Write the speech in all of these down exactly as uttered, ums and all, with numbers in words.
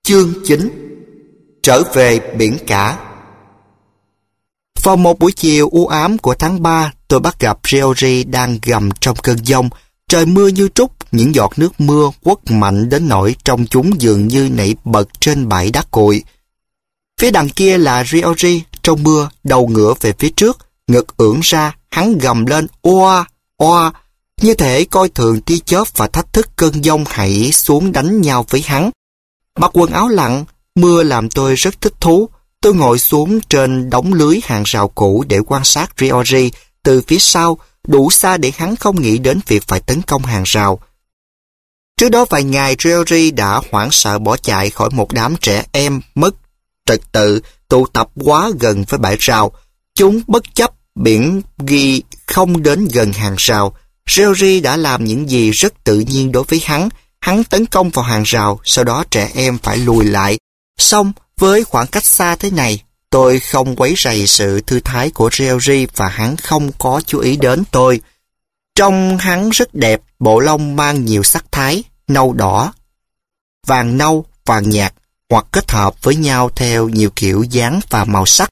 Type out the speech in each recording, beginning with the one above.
Chương chín. Trở về biển cả. Vào một buổi chiều u ám của tháng ba, tôi bắt gặp Ryoji đang gầm trong cơn giông. Trời mưa như trút, những giọt nước mưa quất mạnh đến nỗi trong chúng dường như nảy bật trên bãi đá cuội. Phía đằng kia là Ryoji trong mưa, đầu ngửa về phía trước, ngực ưỡn ra, hắn gầm lên oa, oa, như thể coi thường tia chớp và thách thức cơn giông hãy xuống đánh nhau với hắn. Mặc quần áo lặn, mưa làm tôi rất thích thú. Tôi ngồi xuống trên đống lưới hàng rào cũ để quan sát Ryoji từ phía sau, đủ xa để hắn không nghĩ đến việc phải tấn công hàng rào. Trước đó vài ngày, Ryoji đã hoảng sợ bỏ chạy khỏi một đám trẻ em mất trật tự tụ tập quá gần với bãi rào. Chúng bất chấp biển ghi không đến gần hàng rào. Ryoji đã làm những gì rất tự nhiên đối với hắn. Hắn tấn công vào hàng rào, sau đó trẻ em phải lùi lại. Xong, với khoảng cách xa thế này, tôi không quấy rầy sự thư thái của Ryoji và hắn không có chú ý đến tôi. Trông hắn rất đẹp, bộ lông mang nhiều sắc thái, nâu đỏ, vàng nâu, vàng nhạt, hoặc kết hợp với nhau theo nhiều kiểu dáng và màu sắc.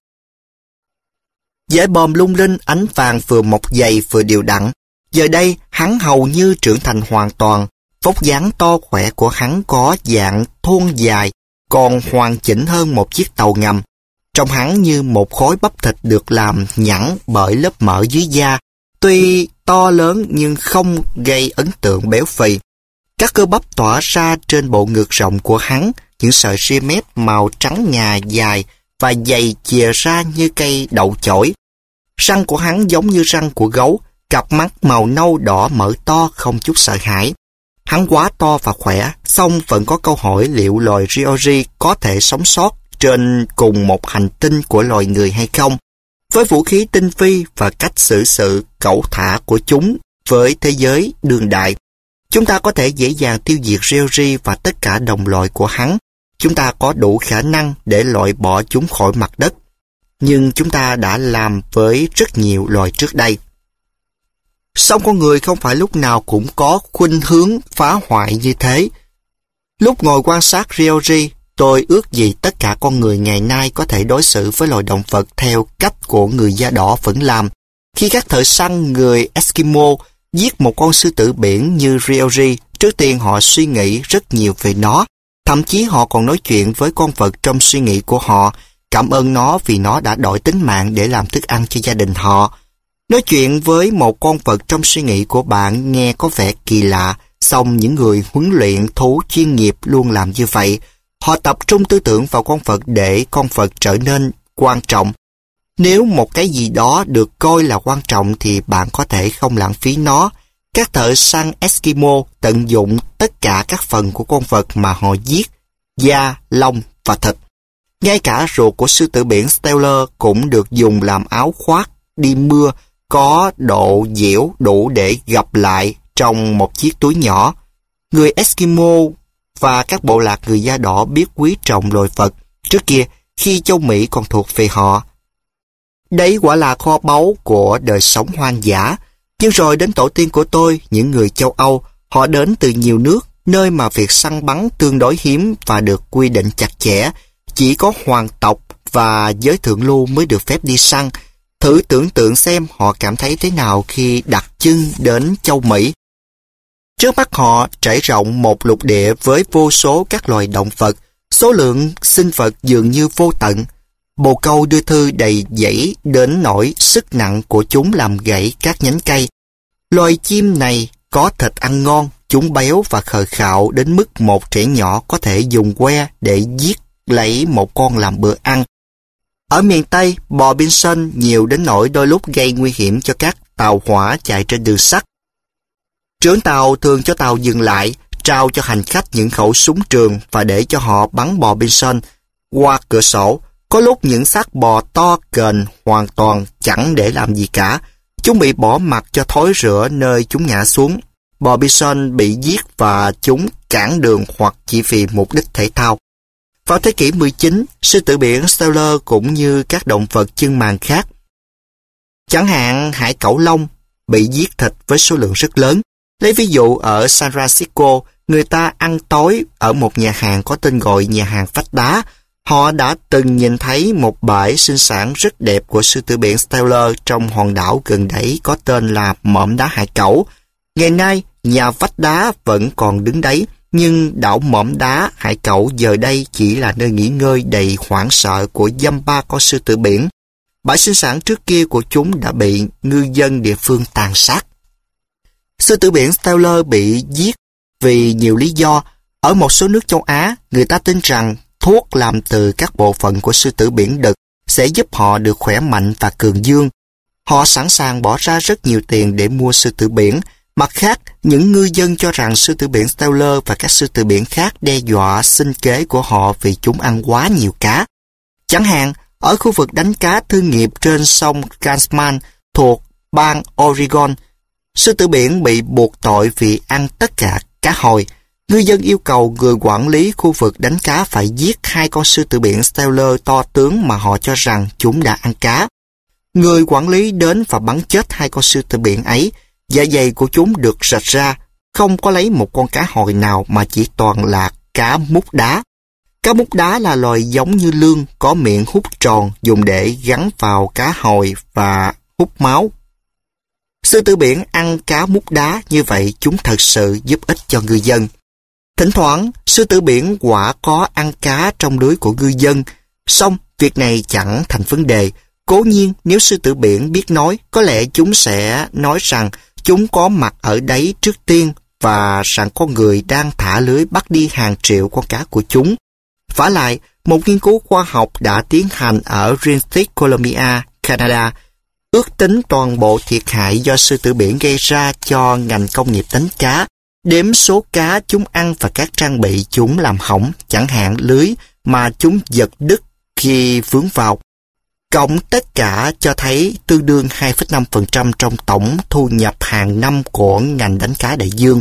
Dễ bòm lung linh, ánh vàng vừa mọc dày vừa đều đặn. Giờ đây, hắn hầu như trưởng thành hoàn toàn. Vóc dáng to khỏe của hắn có dạng thon dài, còn hoàn chỉnh hơn một chiếc tàu ngầm. Trông hắn như một khối bắp thịt được làm nhẵn bởi lớp mỡ dưới da. Tuy to lớn nhưng không gây ấn tượng béo phì. Các cơ bắp tỏa ra trên bộ ngực rộng của hắn, những sợi ria mép màu trắng ngà dài và dày chìa ra như cây đậu chổi. Răng của hắn giống như răng của gấu, cặp mắt màu nâu đỏ mở to không chút sợ hãi. Hắn quá to và khỏe, song vẫn có câu hỏi liệu loài Ryoji có thể sống sót trên cùng một hành tinh của loài người hay không. Với vũ khí tinh vi và cách xử sự cẩu thả của chúng với thế giới đương đại, chúng ta có thể dễ dàng tiêu diệt Ryoji và tất cả đồng loại của hắn. Chúng ta có đủ khả năng để loại bỏ chúng khỏi mặt đất. Nhưng chúng ta đã làm với rất nhiều loài trước đây. Song con người không phải lúc nào cũng có khuynh hướng phá hoại như thế. Lúc ngồi quan sát Ryoji, tôi ước gì tất cả con người ngày nay có thể đối xử với loài động vật theo cách của người da đỏ vẫn làm. Khi các thợ săn người Eskimo giết một con sư tử biển như Ryoji, trước tiên họ suy nghĩ rất nhiều về nó. Thậm chí họ còn nói chuyện với con vật trong suy nghĩ của họ, cảm ơn nó vì nó đã đổi tính mạng để làm thức ăn cho gia đình họ. Nói chuyện với một con vật trong suy nghĩ của bạn nghe có vẻ kỳ lạ, song những người huấn luyện thú chuyên nghiệp luôn làm như vậy. Họ tập trung tư tưởng vào con vật để con vật trở nên quan trọng. Nếu một cái gì đó được coi là quan trọng thì bạn có thể không lãng phí nó. Các thợ săn Eskimo tận dụng tất cả các phần của con vật mà họ giết, da, lông và thịt. Ngay cả ruột của sư tử biển Steller cũng được dùng làm áo khoác đi mưa, có độ dẻo đủ để gập lại trong một chiếc túi nhỏ. Người Eskimo và các bộ lạc người da đỏ biết quý trọng loài vật. Trước kia, khi châu Mỹ còn thuộc về họ, đấy quả là kho báu của đời sống hoang dã. Nhưng rồi đến tổ tiên của tôi, những người châu Âu, họ đến từ nhiều nước, nơi mà việc săn bắn tương đối hiếm và được quy định chặt chẽ. Chỉ có hoàng tộc và giới thượng lưu mới được phép đi săn. Thử tưởng tượng xem họ cảm thấy thế nào khi đặt chân đến châu Mỹ. Trước mắt họ trải rộng một lục địa với vô số các loài động vật, số lượng sinh vật dường như vô tận. Bồ câu đưa thư đầy dẫy đến nỗi sức nặng của chúng làm gãy các nhánh cây. Loài chim này có thịt ăn ngon, chúng béo và khờ khạo đến mức một trẻ nhỏ có thể dùng que để giết lấy một con làm bữa ăn. Ở miền Tây, bò bison nhiều đến nỗi đôi lúc gây nguy hiểm cho các tàu hỏa chạy trên đường sắt. Trưởng tàu thường cho tàu dừng lại, trao cho hành khách những khẩu súng trường và để cho họ bắn bò bison qua cửa sổ. Có lúc những xác bò to kềnh hoàn toàn chẳng để làm gì cả. Chúng bị bỏ mặc cho thối rữa nơi chúng ngã xuống. Bò bison bị giết và chúng cản đường hoặc chỉ vì mục đích thể thao. Vào thế kỷ mười chín, sư tử biển Steller cũng như các động vật chân màng khác, chẳng hạn hải cẩu lông, bị giết thịt với số lượng rất lớn. Lấy ví dụ ở San Francisco, người ta ăn tối ở một nhà hàng có tên gọi nhà hàng vách đá. Họ đã từng nhìn thấy một bãi sinh sản rất đẹp của sư tử biển Steller trong hòn đảo gần đấy có tên là Mỏm Đá Hải Cẩu. Ngày nay, nhà vách đá vẫn còn đứng đấy, nhưng đảo Mỏm Đá Hải Cẩu giờ đây chỉ là nơi nghỉ ngơi đầy hoảng sợ của dăm ba con sư tử biển. Bãi sinh sản trước kia của chúng đã bị ngư dân địa phương tàn sát. Sư tử biển Steller bị giết vì nhiều lý do. Ở một số nước châu Á, người ta tin rằng thuốc làm từ các bộ phận của sư tử biển đực sẽ giúp họ được khỏe mạnh và cường dương. Họ sẵn sàng bỏ ra rất nhiều tiền để mua sư tử biển. Mặt khác, những ngư dân cho rằng sư tử biển Steller và các sư tử biển khác đe dọa sinh kế của họ vì chúng ăn quá nhiều cá. Chẳng hạn, ở khu vực đánh cá thương nghiệp trên sông Gansman thuộc bang Oregon, sư tử biển bị buộc tội vì ăn tất cả cá hồi. Ngư dân yêu cầu người quản lý khu vực đánh cá phải giết hai con sư tử biển Steller to tướng mà họ cho rằng chúng đã ăn cá. Người quản lý đến và bắn chết hai con sư tử biển ấy. Dạ dày của chúng được rạch ra, không có lấy một con cá hồi nào mà chỉ toàn là cá mút đá. Cá mút đá là loài giống như lươn, có miệng hút tròn dùng để gắn vào cá hồi và hút máu. Sư tử biển ăn cá mút đá, như vậy chúng thật sự giúp ích cho ngư dân. Thỉnh thoảng, sư tử biển quả có ăn cá trong lưới của ngư dân, song việc này chẳng thành vấn đề. Cố nhiên, nếu sư tử biển biết nói, có lẽ chúng sẽ nói rằng chúng có mặt ở đấy trước tiên và rằng con người đang thả lưới bắt đi hàng triệu con cá của chúng. Vả lại, một nghiên cứu khoa học đã tiến hành ở British Columbia, Canada, ước tính toàn bộ thiệt hại do sư tử biển gây ra cho ngành công nghiệp đánh cá, đếm số cá chúng ăn và các trang bị chúng làm hỏng, chẳng hạn lưới mà chúng giật đứt khi vướng vào. Cộng tất cả cho thấy tương đương hai phẩy năm phần trăm trong tổng thu nhập hàng năm của ngành đánh cá đại dương.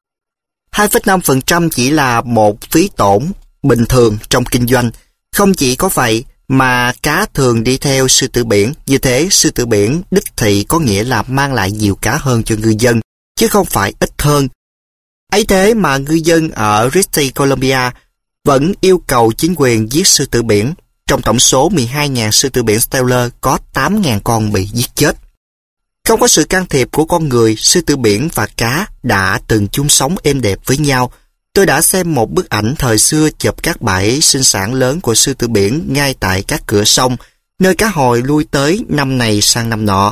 hai phẩy năm phần trăm chỉ là một phí tổn bình thường trong kinh doanh. Không chỉ có vậy mà cá thường đi theo sư tử biển, như thế sư tử biển đích thị có nghĩa là mang lại nhiều cá hơn cho ngư dân, chứ không phải ít hơn. Ấy thế mà ngư dân ở British Columbia vẫn yêu cầu chính quyền giết sư tử biển. Trong tổng số mười hai nghìn sư tử biển Steller có tám nghìn con bị giết chết. Không có sự can thiệp của con người, sư tử biển và cá đã từng chung sống êm đẹp với nhau. Tôi đã xem một bức ảnh thời xưa chụp các bãi sinh sản lớn của sư tử biển ngay tại các cửa sông, nơi cá hồi lui tới năm này sang năm nọ.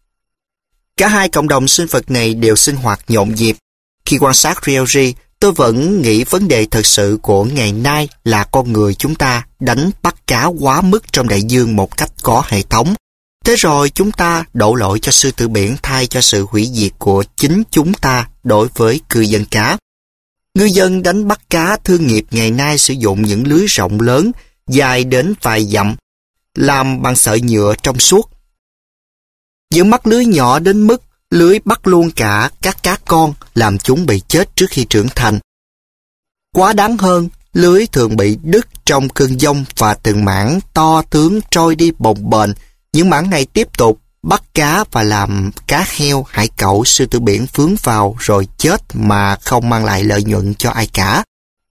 Cả hai cộng đồng sinh vật này đều sinh hoạt nhộn nhịp. Khi quan sát Rioji, tôi vẫn nghĩ vấn đề thật sự của ngày nay là con người chúng ta đánh bắt cá quá mức trong đại dương một cách có hệ thống. Thế rồi chúng ta đổ lỗi cho sư tử biển thay cho sự hủy diệt của chính chúng ta đối với cư dân cá. Ngư dân đánh bắt cá thương nghiệp ngày nay sử dụng những lưới rộng lớn, dài đến vài dặm, làm bằng sợi nhựa trong suốt. Những mắt lưới nhỏ đến mức lưới bắt luôn cả các cá con, làm chúng bị chết trước khi trưởng thành. Quá đáng hơn, lưới thường bị đứt trong cơn giông và từng mảng to tướng trôi đi bồng bềnh. Những mảng này tiếp tục bắt cá và làm cá heo, hải cẩu, sư tử biển vướng vào rồi chết mà không mang lại lợi nhuận cho ai cả.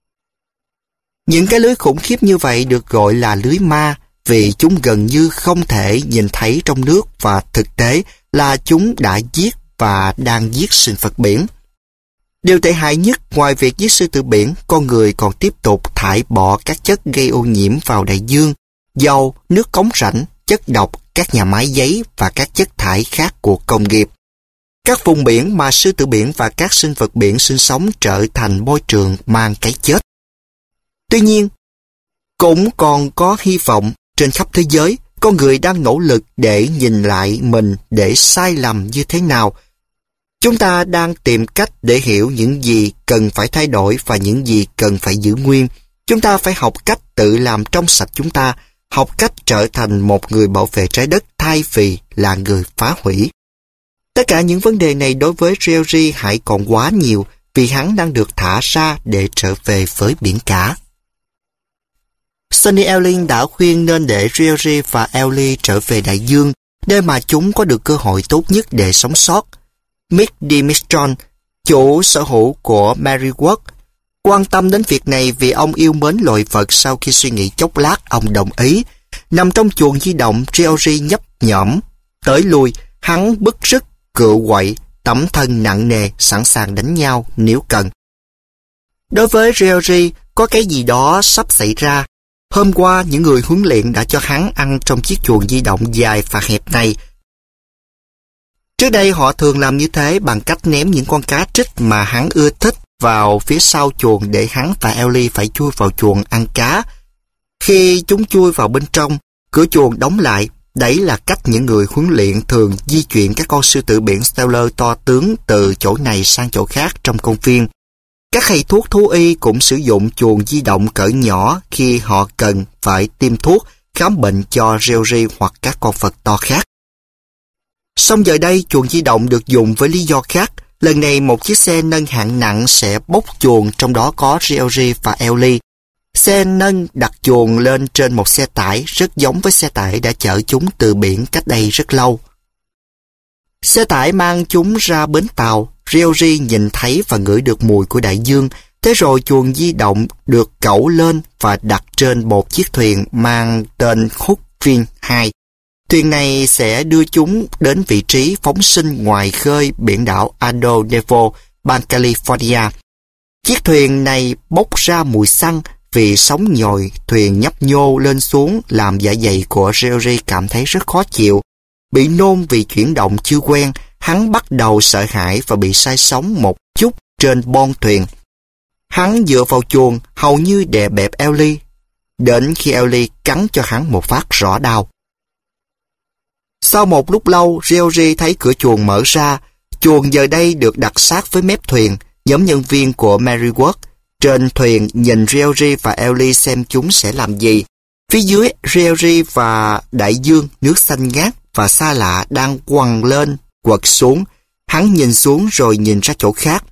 Những cái lưới khủng khiếp như vậy được gọi là lưới ma vì chúng gần như không thể nhìn thấy trong nước và thực tế là chúng đã giết và đang giết sinh vật biển. Điều tệ hại nhất ngoài việc giết sư tử biển, con người còn tiếp tục thải bỏ các chất gây ô nhiễm vào đại dương, dầu, nước cống rãnh, chất độc, các nhà máy giấy và các chất thải khác của công nghiệp. Các vùng biển mà sư tử biển và các sinh vật biển sinh sống trở thành môi trường mang cái chết. Tuy nhiên, cũng còn có hy vọng. Trên khắp thế giới, con người đang nỗ lực để nhìn lại mình để sai lầm như thế nào. Chúng ta đang tìm cách để hiểu những gì cần phải thay đổi và những gì cần phải giữ nguyên. Chúng ta phải học cách tự làm trong sạch chúng ta, học cách trở thành một người bảo vệ trái đất thay vì là người phá hủy. Tất cả những vấn đề này đối với Rioji hãy còn quá nhiều vì hắn đang được thả ra để trở về với biển cả. Sonny Elling đã khuyên nên để Rioji và Ellie trở về đại dương, nơi mà chúng có được cơ hội tốt nhất để sống sót. Mick Dimistron, chủ sở hữu của Maryworth, Quan tâm đến việc này vì ông yêu mến loài vật, sau khi suy nghĩ chốc lát, ông đồng ý. Nằm trong chuồng di động, Georgie nhấp nhổm, tới lui, hắn bứt rứt, cựa quậy, tấm thân nặng nề, sẵn sàng đánh nhau nếu cần. Đối với Georgie, có cái gì đó sắp xảy ra. Hôm qua, những người huấn luyện đã cho hắn ăn trong chiếc chuồng di động dài và hẹp này. Trước đây họ thường làm như thế bằng cách ném những con cá trích mà hắn ưa thích vào phía sau chuồng để hắn và Ellie phải chui vào chuồng ăn cá. Khi chúng chui vào bên trong, cửa chuồng đóng lại. Đấy là cách những người huấn luyện thường di chuyển các con sư tử biển Steller to tướng từ chỗ này sang chỗ khác trong công viên. Các thầy thuốc thú y cũng sử dụng chuồng di động cỡ nhỏ khi họ cần phải tiêm thuốc, khám bệnh cho Georgie hoặc các con vật to khác. Song giờ đây, chuồng di động được dùng với lý do khác. Lần này một chiếc xe nâng hạng nặng sẽ bốc chuồng, trong đó có Georgie và Ellie. Xe nâng đặt chuồng lên trên một xe tải rất giống với xe tải đã chở chúng từ biển cách đây rất lâu. Xe tải mang chúng ra bến tàu. Georgie nhìn thấy và ngửi được mùi của đại dương. Thế rồi chuồng di động được cẩu lên và đặt trên một chiếc thuyền mang tên Hookvin hai. Thuyền này sẽ đưa chúng đến vị trí phóng sinh ngoài khơi biển đảo Ado Nevo, bang California. Chiếc thuyền này bốc ra mùi xăng vì sóng nhồi thuyền nhấp nhô lên xuống làm dạ dày của Georgie cảm thấy rất khó chịu. Bị nôn vì chuyển động chưa quen, hắn bắt đầu sợ hãi và bị say sóng một chút trên bon thuyền. Hắn dựa vào chuồng hầu như đè bẹp Ellie, đến khi Ellie cắn cho hắn một phát rõ đau. Sau một lúc lâu, Georgie thấy cửa chuồng mở ra. Chuồng giờ đây được đặt sát với mép thuyền. Nhóm nhân viên của Merryworth trên thuyền nhìn Georgie và Ellie xem chúng sẽ làm gì. Phía dưới, Georgie và đại dương, nước xanh ngát và xa lạ đang quằn lên, quật xuống. Hắn nhìn xuống rồi nhìn ra chỗ khác.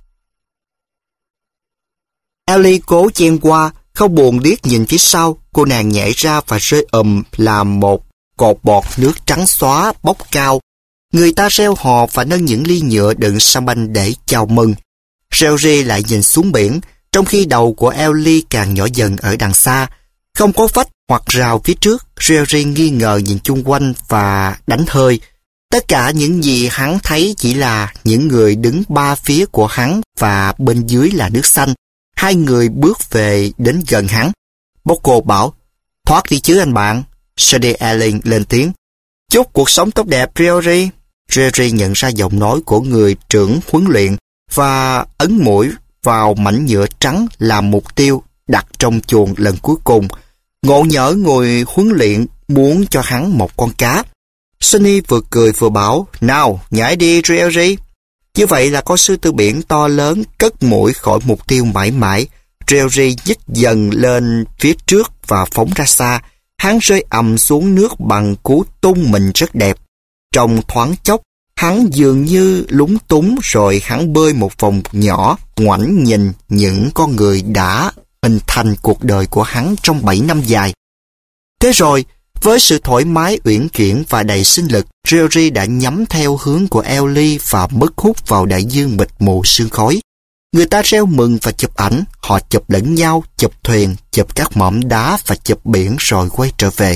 Ellie cố chen qua, không buồn liếc nhìn phía sau. Cô nàng nhảy ra và rơi ầm làm một cột bọt nước trắng xóa bốc cao. Người ta reo hò và nâng những ly nhựa đựng champagne để chào mừng. Georgie lại nhìn xuống biển, trong khi đầu của Ellie càng nhỏ dần ở đằng xa. Không có vách hoặc rào phía trước, Georgie nghi ngờ nhìn chung quanh và đánh hơi. Tất cả những gì hắn thấy chỉ là những người đứng ba phía của hắn và bên dưới là nước xanh. Hai người bước về đến gần hắn. Bocco bảo, thoát đi chứ anh bạn. Shady Allen lên tiếng, chúc cuộc sống tốt đẹp Georgie. Georgie nhận ra giọng nói của người trưởng huấn luyện và ấn mũi vào mảnh nhựa trắng làm mục tiêu đặt trong chuồng lần cuối cùng. Ngộ nhỡ người huấn luyện muốn cho hắn một con cá. Sunny vừa cười vừa bảo, nào nhảy đi Georgie. Như vậy là con sư tử biển to lớn cất mũi khỏi mục tiêu mãi mãi. Georgie nhích dần lên phía trước và phóng ra xa. Hắn rơi ầm xuống nước bằng cú tung mình rất đẹp. Trong thoáng chốc, hắn dường như lúng túng rồi hắn bơi một vòng nhỏ, ngoảnh nhìn những con người đã hình thành cuộc đời của hắn trong bảy năm dài. Thế rồi, với sự thoải mái uyển chuyển và đầy sinh lực, Georgie đã nhắm theo hướng của Ellie và mất hút vào đại dương mịt mù sương khói. Người ta reo mừng và chụp ảnh, họ chụp lẫn nhau, chụp thuyền, chụp các mỏm đá và chụp biển rồi quay trở về.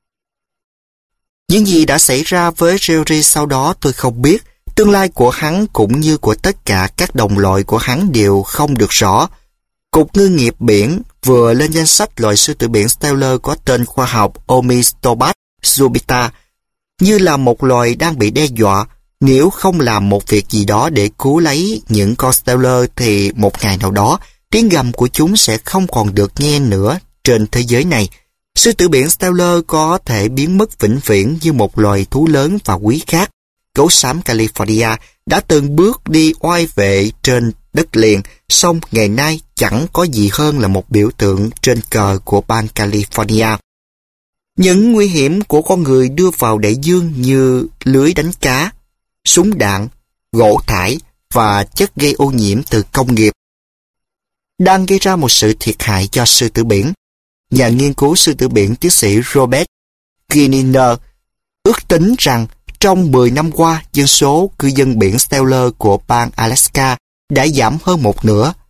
Những gì đã xảy ra với Georgie sau đó tôi không biết. Tương lai của hắn cũng như của tất cả các đồng loại của hắn đều không được rõ. Cục Ngư nghiệp biển vừa lên danh sách loài sư tử biển Steller có tên khoa học Omistobat subita như là một loài đang bị đe dọa. Nếu không làm một việc gì đó để cứu lấy những con Steller thì một ngày nào đó tiếng gầm của chúng sẽ không còn được nghe nữa trên thế giới này. Sư tử biển Steller có thể biến mất vĩnh viễn như một loài thú lớn và quý khác. Gấu xám California đã từng bước đi oai vệ trên đất liền, song ngày nay chẳng có gì hơn là một biểu tượng trên cờ của bang California. Những nguy hiểm của con người đưa vào đại dương như lưới đánh cá, súng đạn, gỗ thải và chất gây ô nhiễm từ công nghiệp đang gây ra một sự thiệt hại cho sư tử biển. Nhà nghiên cứu sư tử biển tiến sĩ Robert Giniger ước tính rằng trong mười năm qua, dân số cư dân biển Steller của bang Alaska đã giảm hơn một nửa.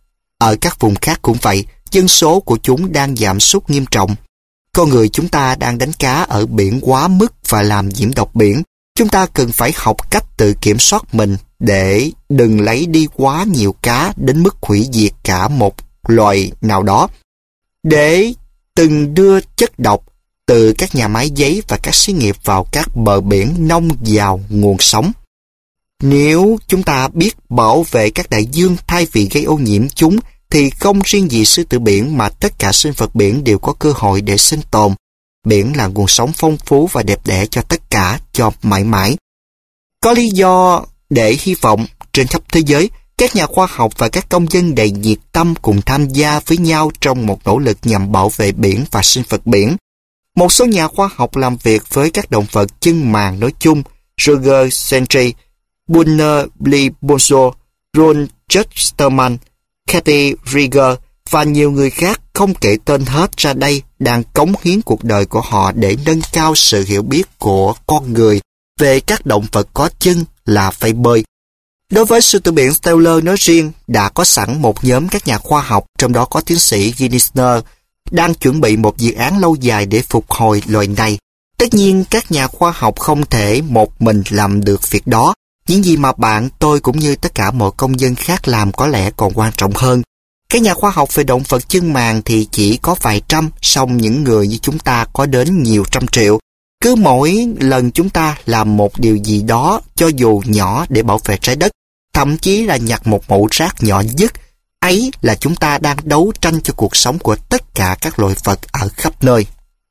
Ở các vùng khác cũng vậy, dân số của chúng đang giảm sút nghiêm trọng. Con người chúng ta đang đánh cá ở biển quá mức và làm nhiễm độc biển. Chúng ta cần phải học cách tự kiểm soát mình để đừng lấy đi quá nhiều cá đến mức hủy diệt cả một loài nào đó. Để từng đưa chất độc từ các nhà máy giấy và các xí nghiệp vào các bờ biển nông vào nguồn sống. Nếu chúng ta biết bảo vệ các đại dương thay vì gây ô nhiễm chúng, thì không riêng gì sư tử biển mà tất cả sinh vật biển đều có cơ hội để sinh tồn. Biển là nguồn sống phong phú và đẹp đẽ cho tất cả, cho mãi mãi. Có lý do để hy vọng trên khắp thế giới, các nhà khoa học và các công dân đầy nhiệt tâm cùng tham gia với nhau trong một nỗ lực nhằm bảo vệ biển và sinh vật biển. Một số nhà khoa học làm việc với các động vật chân màng nói chung, Roger Sentry, Bunner Bliebonso, Ron Justerman, Kathy Rieger và nhiều người khác không kể tên hết ra đây đang cống hiến cuộc đời của họ để nâng cao sự hiểu biết của con người về các động vật có chân là phải bơi. Đối với sư tử biển Steller nói riêng, đã có sẵn một nhóm các nhà khoa học, trong đó có tiến sĩ Ginnisner, đang chuẩn bị một dự án lâu dài để phục hồi loài này. Tất nhiên, các nhà khoa học không thể một mình làm được việc đó. Những gì mà bạn, tôi cũng như tất cả mọi công dân khác làm có lẽ còn quan trọng hơn. Các nhà khoa học về động vật chân màng thì chỉ có vài trăm, song những người như chúng ta có đến nhiều trăm triệu. Cứ mỗi lần chúng ta làm một điều gì đó, cho dù nhỏ để bảo vệ trái đất, thậm chí là nhặt một mẩu rác nhỏ nhất, ấy là chúng ta đang đấu tranh cho cuộc sống của tất cả các loài vật ở khắp nơi.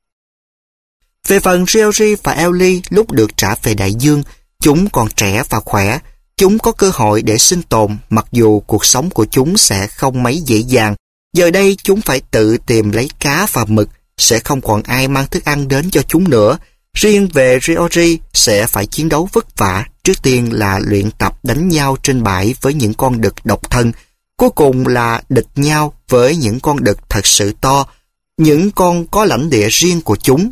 Về phần Georgie và Ellie, lúc được trả về đại dương, chúng còn trẻ và khỏe. Chúng có cơ hội để sinh tồn, mặc dù cuộc sống của chúng sẽ không mấy dễ dàng. Giờ đây chúng phải tự tìm lấy cá và mực, sẽ không còn ai mang thức ăn đến cho chúng nữa. Riêng về Georgie sẽ phải chiến đấu vất vả, trước tiên là luyện tập đánh nhau trên bãi với những con đực độc thân, cuối cùng là địch nhau với những con đực thật sự to, những con có lãnh địa riêng của chúng.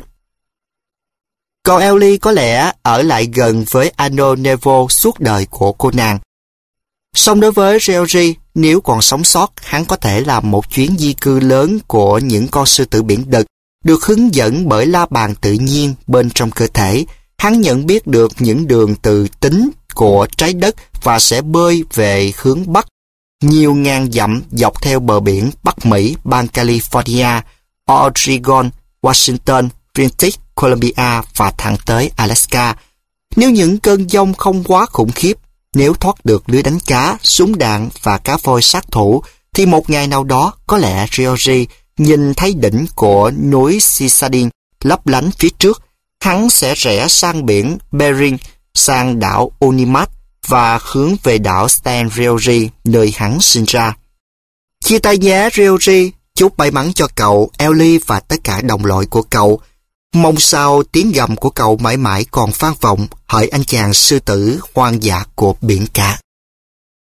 Còn Ellie có lẽ ở lại gần với Ano Nevo suốt đời của cô nàng. Song đối với Georgie, nếu còn sống sót, hắn có thể làm một chuyến di cư lớn của những con sư tử biển đực, được hướng dẫn bởi la bàn tự nhiên bên trong cơ thể. Hắn nhận biết được những đường từ tính của trái đất và sẽ bơi về hướng Bắc, nhiều ngàn dặm dọc theo bờ biển Bắc Mỹ, bang California, Oregon, Washington, British Columbia và thẳng tới Alaska. Nếu những cơn giông không quá khủng khiếp, nếu thoát được lưới đánh cá, súng đạn và cá voi sát thủ, thì một ngày nào đó có lẽ Georgie nhìn thấy đỉnh của núi Sisadin lấp lánh phía trước, hắn sẽ rẽ sang biển Bering, sang đảo Unimat và hướng về đảo Stan Georgie, nơi hắn sinh ra. Chia tay nhé Georgie, chúc may mắn cho cậu, Ellie và tất cả đồng loại của cậu. Mong sao tiếng gầm của cậu mãi mãi còn vang vọng hỡi anh chàng sư tử hoang dã của biển cả.